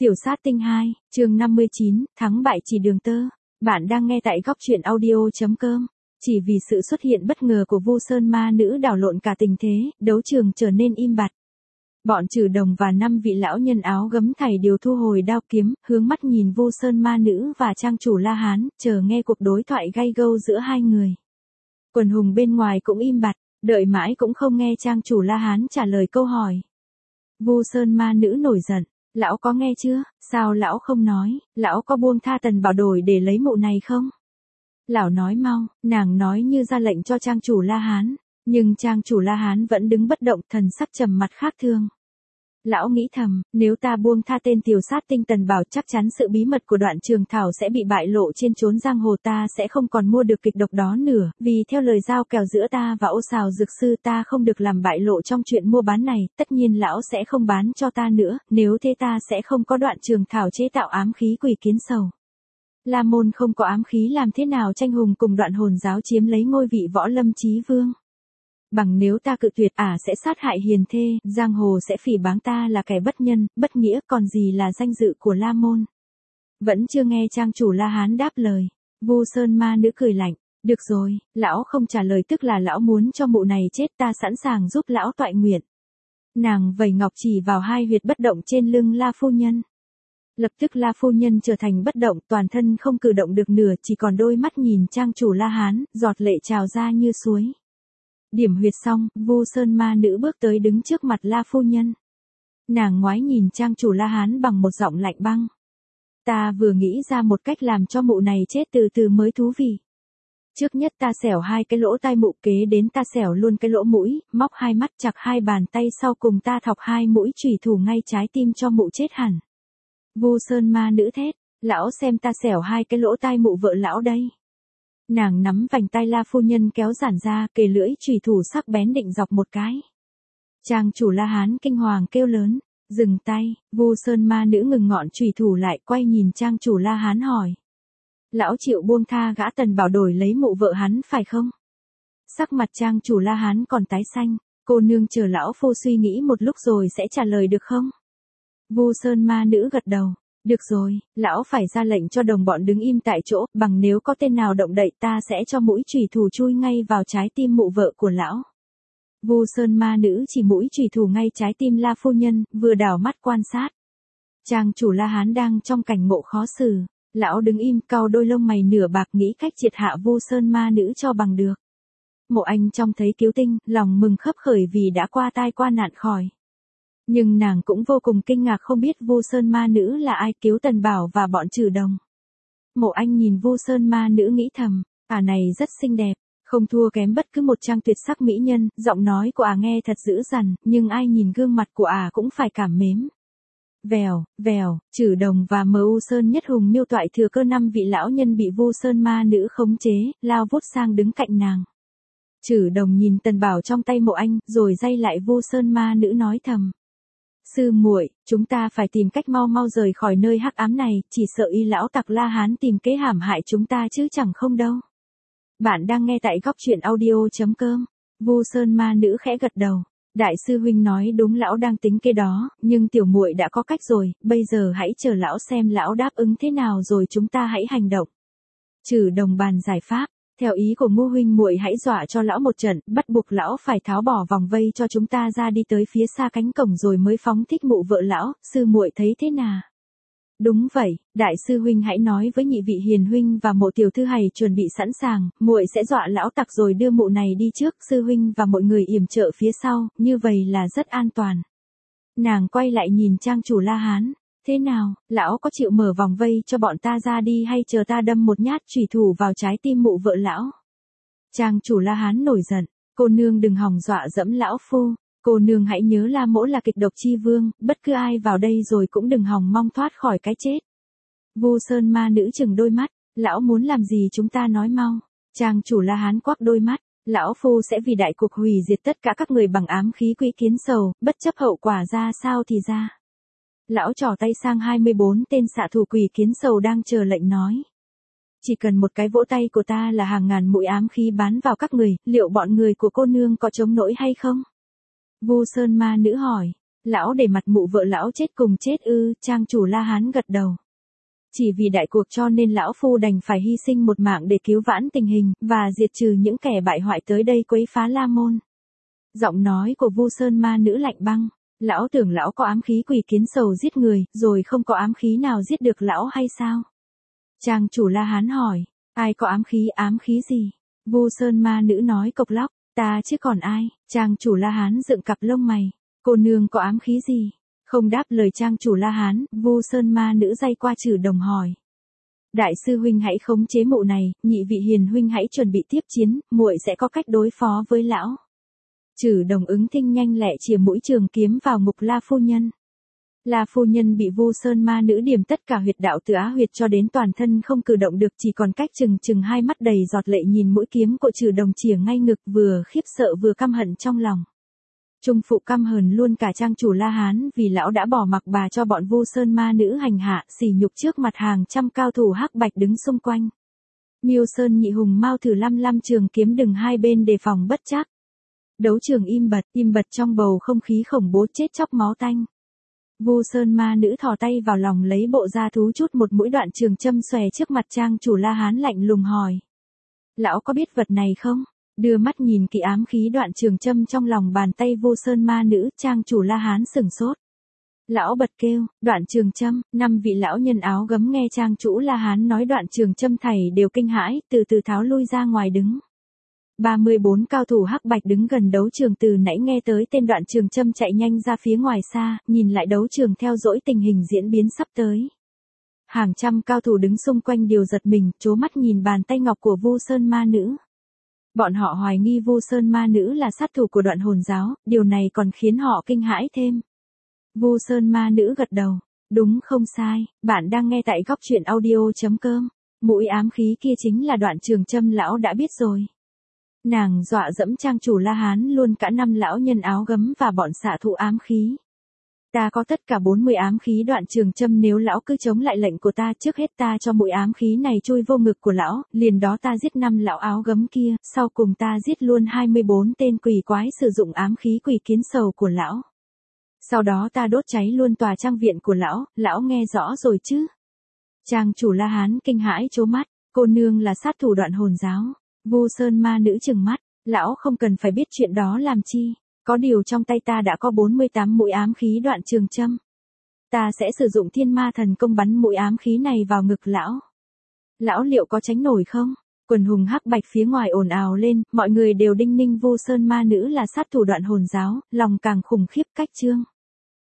Tiểu sát tinh 2, chương 59, thắng bại chỉ đường tơ. Bạn đang nghe tại góc truyện audio.com. Chỉ vì sự xuất hiện bất ngờ của Vu Sơn ma nữ đảo lộn cả tình thế, đấu trường trở nên im bặt. Bọn Trừ Đồng và 5 vị lão nhân áo gấm thảy đều thu hồi đao kiếm, hướng mắt nhìn Vu Sơn ma nữ và trang chủ La Hán, chờ nghe cuộc đối thoại gay gâu giữa hai người. Quần hùng bên ngoài cũng im bặt, đợi mãi cũng không nghe trang chủ La Hán trả lời câu hỏi. Vu Sơn ma nữ nổi giận. Lão có nghe chưa, sao lão không nói, lão có buông tha Tần Bảo đổi để lấy mụ này không? Lão nói mau, nàng nói như ra lệnh cho trang chủ La Hán, nhưng trang chủ La Hán vẫn đứng bất động, thần sắc trầm mặt khác thường. Lão nghĩ thầm, nếu ta buông tha tên tiểu sát tinh Tần Bảo chắc chắn sự bí mật của Đoạn Trường Thảo sẽ bị bại lộ trên chốn giang hồ, ta sẽ không còn mua được kịch độc đó nữa, vì theo lời giao kèo giữa ta và Ô Sào dược sư ta không được làm bại lộ trong chuyện mua bán này, tất nhiên lão sẽ không bán cho ta nữa, nếu thế ta sẽ không có Đoạn Trường Thảo chế tạo ám khí quỷ kiến sầu. La môn không có ám khí làm thế nào tranh hùng cùng Đoạn Hồn giáo chiếm lấy ngôi vị võ lâm chí vương. Bằng nếu ta cự tuyệt sẽ sát hại hiền thê, giang hồ sẽ phỉ báng ta là kẻ bất nhân, bất nghĩa, còn gì là danh dự của La môn. Vẫn chưa nghe trang chủ La Hán đáp lời. Vu Sơn ma nữ cười lạnh, được rồi, lão không trả lời tức là lão muốn cho mụ này chết, ta sẵn sàng giúp lão toại nguyện. Nàng vẩy ngọc chỉ vào hai huyệt bất động trên lưng La phu nhân. Lập tức La phu nhân trở thành bất động, toàn thân không cử động được nửa, chỉ còn đôi mắt nhìn trang chủ La Hán, giọt lệ trào ra như suối. Điểm huyệt xong, Vu Sơn ma nữ bước tới đứng trước mặt La phu nhân. Nàng ngoái nhìn trang chủ La Hán bằng một giọng lạnh băng. Ta vừa nghĩ ra một cách làm cho mụ này chết từ từ mới thú vị. Trước nhất ta xẻo hai cái lỗ tai mụ, kế đến ta xẻo luôn cái lỗ mũi, móc hai mắt, chặt hai bàn tay, sau cùng ta thọc hai mũi chủy thủ ngay trái tim cho mụ chết hẳn. Vu Sơn ma nữ thét, lão xem ta xẻo hai cái lỗ tai mụ vợ lão đây. Nàng nắm vành tay La phu nhân kéo giãn ra, kề lưỡi chủy thủ sắc bén định dọc một cái. Trang chủ La Hán kinh hoàng kêu lớn, dừng tay. Vu Sơn ma nữ ngừng ngọn chủy thủ lại, quay nhìn trang chủ La Hán hỏi. Lão chịu buông tha gã Tần Bảo đổi lấy mụ vợ hắn phải không? Sắc mặt trang chủ La Hán còn tái xanh, cô nương chờ lão phu suy nghĩ một lúc rồi sẽ trả lời được không? Vu Sơn ma nữ gật đầu. Được rồi, lão phải ra lệnh cho đồng bọn đứng im tại chỗ, bằng nếu có tên nào động đậy ta sẽ cho mũi chủy thủ chui ngay vào trái tim mụ vợ của lão. Vu Sơn ma nữ chỉ mũi chủy thủ ngay trái tim La phu nhân, vừa đảo mắt quan sát. Trang chủ La Hán đang trong cảnh ngộ khó xử, lão đứng im cau đôi lông mày nửa bạc nghĩ cách triệt hạ Vu Sơn ma nữ cho bằng được. Mộ Anh trông thấy cứu tinh, lòng mừng khấp khởi vì đã qua tai qua nạn khỏi. Nhưng nàng cũng vô cùng kinh ngạc không biết Vu Sơn ma nữ là ai, cứu Tần Bảo và bọn Trừ Đồng. Mộ Anh nhìn Vu Sơn ma nữ nghĩ thầm, này rất xinh đẹp, không thua kém bất cứ một trang tuyệt sắc mỹ nhân, giọng nói của nghe thật dữ dằn, nhưng ai nhìn gương mặt của cũng phải cảm mến. Vèo, vèo, Trừ Đồng và M.U. Sơn Nhất Hùng miêu toại thừa cơ 5 vị lão nhân bị Vu Sơn ma nữ khống chế, lao vút sang đứng cạnh nàng. Trừ Đồng nhìn Tần Bảo trong tay Mộ Anh, rồi day lại Vu Sơn ma nữ nói thầm. Sư muội, chúng ta phải tìm cách mau mau rời khỏi nơi hắc ám này, chỉ sợ y lão tặc La Hán tìm kế hãm hại chúng ta chứ chẳng không đâu. Bạn đang nghe tại góc truyện audio.com. Vu Sơn ma nữ khẽ gật đầu. Đại sư huynh nói đúng, lão đang tính kế đó, nhưng tiểu muội đã có cách rồi, bây giờ hãy chờ lão xem lão đáp ứng thế nào rồi chúng ta hãy hành động. Trừ Đồng bàn giải pháp. Theo ý của Ngô huynh muội hãy dọa cho lão một trận, bắt buộc lão phải tháo bỏ vòng vây cho chúng ta ra đi tới phía xa cánh cổng rồi mới phóng thích mụ vợ lão, sư muội thấy thế nào? Đúng vậy, đại sư huynh hãy nói với nhị vị hiền huynh và Mộ tiểu thư hãy chuẩn bị sẵn sàng, muội sẽ dọa lão tặc rồi đưa mụ này đi trước, sư huynh và mọi người yểm trợ phía sau, như vậy là rất an toàn. Nàng quay lại nhìn trang chủ La Hán. Thế nào, lão có chịu mở vòng vây cho bọn ta ra đi hay chờ ta đâm một nhát chủy thủ vào trái tim mụ vợ lão? Trang chủ La Hán nổi giận, cô nương đừng hòng dọa dẫm lão phu, cô nương hãy nhớ La mỗ là kịch độc chi vương, bất cứ ai vào đây rồi cũng đừng hòng mong thoát khỏi cái chết. Vu Sơn ma nữ chừng đôi mắt, lão muốn làm gì chúng ta nói mau. Trang chủ La Hán quắc đôi mắt, lão phu sẽ vì đại cục hủy diệt tất cả các người bằng ám khí quỷ kiến sầu, bất chấp hậu quả ra sao thì ra. Lão trỏ tay sang 24 tên xạ thủ quỷ kiến sầu đang chờ lệnh nói. Chỉ cần một cái vỗ tay của ta là hàng ngàn mũi ám khí bắn vào các người, liệu bọn người của cô nương có chống nổi hay không? Vu Sơn ma nữ hỏi. Lão để mặt mụ vợ lão chết cùng chết ư? Trang chủ La Hán gật đầu. Chỉ vì đại cuộc cho nên lão phu đành phải hy sinh một mạng để cứu vãn tình hình, và diệt trừ những kẻ bại hoại tới đây quấy phá La Môn. Giọng nói của Vu Sơn ma nữ lạnh băng. Lão tưởng lão có ám khí quỷ kiến sầu giết người, rồi không có ám khí nào giết được lão hay sao? Trang chủ La Hán hỏi, ai có ám khí gì? Vu Sơn ma nữ nói cộc lóc, ta chứ còn ai? Trang chủ La Hán dựng cặp lông mày, cô nương có ám khí gì? Không đáp lời trang chủ La Hán, Vu Sơn ma nữ day qua Trừ Đồng hỏi. Đại sư huynh hãy khống chế mụ này, nhị vị hiền huynh hãy chuẩn bị tiếp chiến, muội sẽ có cách đối phó với lão. Trừ Đồng ứng thinh nhanh lẹ chìa mũi trường kiếm vào ngục La phu nhân. La phu nhân bị Vu Sơn ma nữ điểm tất cả huyệt đạo từ á huyệt cho đến toàn thân không cử động được, chỉ còn cách chừng hai mắt đầy giọt lệ nhìn mũi kiếm của Trừ Đồng chìa ngay ngực, vừa khiếp sợ vừa căm hận trong lòng. Trung phụ căm hờn luôn cả trang chủ La Hán vì lão đã bỏ mặc bà cho bọn Vu Sơn ma nữ hành hạ, sỉ nhục trước mặt hàng trăm cao thủ hắc bạch đứng xung quanh. Miêu Sơn nhị hùng mau thử lăm trường kiếm đừng hai bên đề phòng bất trắc. Đấu trường im bặt trong bầu không khí khủng bố chết chóc máu tanh. Vu Sơn ma nữ thò tay vào lòng lấy bộ da thú chút một mũi đoạn trường châm xòe trước mặt trang chủ La Hán lạnh lùng hỏi. Lão có biết vật này không? Đưa mắt nhìn kỹ ám khí đoạn trường châm trong lòng bàn tay Vu Sơn ma nữ, trang chủ La Hán sửng sốt. Lão bật kêu, đoạn trường châm, 5 vị lão nhân áo gấm nghe trang chủ La Hán nói đoạn trường châm thảy đều kinh hãi, từ từ tháo lui ra ngoài đứng. 34 cao thủ hắc bạch đứng gần đấu trường từ nãy nghe tới tên đoạn trường châm chạy nhanh ra phía ngoài xa, nhìn lại đấu trường theo dõi tình hình diễn biến sắp tới. Hàng trăm cao thủ đứng xung quanh đều giật mình, trố mắt nhìn bàn tay ngọc của Vu Sơn ma nữ. Bọn họ hoài nghi Vu Sơn ma nữ là sát thủ của Đoạn Hồn giáo, điều này còn khiến họ kinh hãi thêm. Vu Sơn ma nữ gật đầu, đúng không sai, bạn đang nghe tại góc truyện audio.com. Mũi ám khí kia chính là đoạn trường châm lão đã biết rồi. Nàng dọa dẫm trang chủ La Hán luôn cả 5 lão nhân áo gấm và bọn xạ thủ ám khí. Ta có tất cả 40 ám khí đoạn trường châm, nếu lão cứ chống lại lệnh của ta, trước hết ta cho mũi ám khí này chui vô ngực của lão, liền đó ta giết 5 lão áo gấm kia, sau cùng ta giết luôn 24 tên quỷ quái sử dụng ám khí quỷ kiến sầu của lão. Sau đó ta đốt cháy luôn tòa trang viện của lão nghe rõ rồi chứ? Trang chủ La Hán kinh hãi trố mắt, cô nương là sát thủ Đoạn Hồn giáo. Vu Sơn ma nữ trừng mắt, lão không cần phải biết chuyện đó làm chi, có điều trong tay ta đã có 48 mũi ám khí đoạn trường châm. Ta sẽ sử dụng Thiên Ma Thần Công bắn mũi ám khí này vào ngực lão. Lão liệu có tránh nổi không? Quần hùng hắc bạch phía ngoài ồn ào lên, mọi người đều đinh ninh Vu Sơn ma nữ là sát thủ Đoạn Hồn giáo, lòng càng khủng khiếp cách trương.